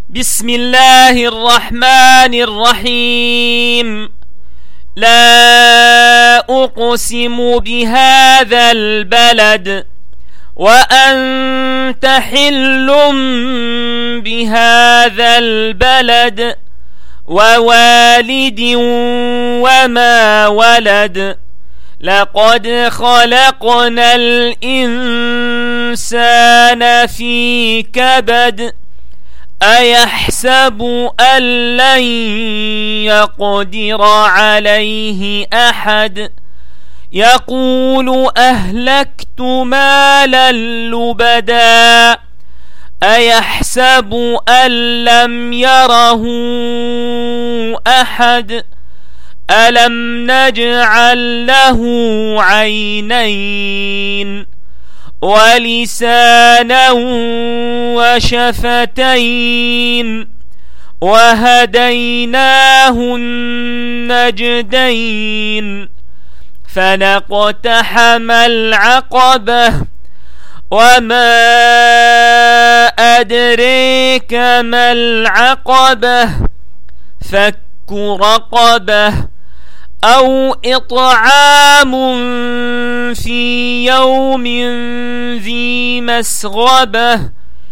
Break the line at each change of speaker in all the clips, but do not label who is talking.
بسم الله الرحمن الرحيم. لا أقسم بهذا البلد وأنت حل بهذا البلد ووالد وما ولد. لقد خلقنا الإنسان في كبد. أيحسب أن لن يقدر عليه أحد. يقول أهلكت مالا لبدا. أيحسب أن لم يره أحد. ألم نجعل له عينين ولسانا وشفتين وهديناه النجدين. فلاقتحم العقبة وما أدريك ما العقبة. فك رقبة أو إطعام في يوم ذي مسغبة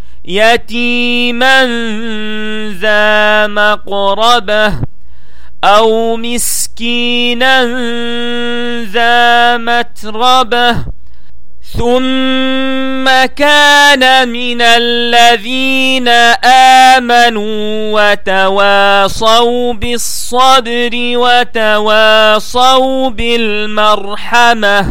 يتيما ذا مقربة أو مسكينا ذا متربة. ثم كان من الذين آمنوا وتواصوا بالصبر وتواصوا بالمرحمة.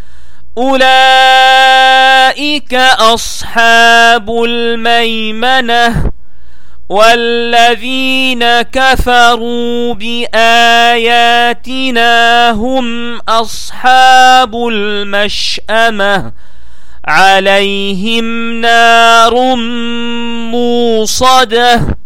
أولئك أصحاب الميمنة. والذين كفروا بآياتنا هم أصحاب المشأمة. عليهم نار موصدة.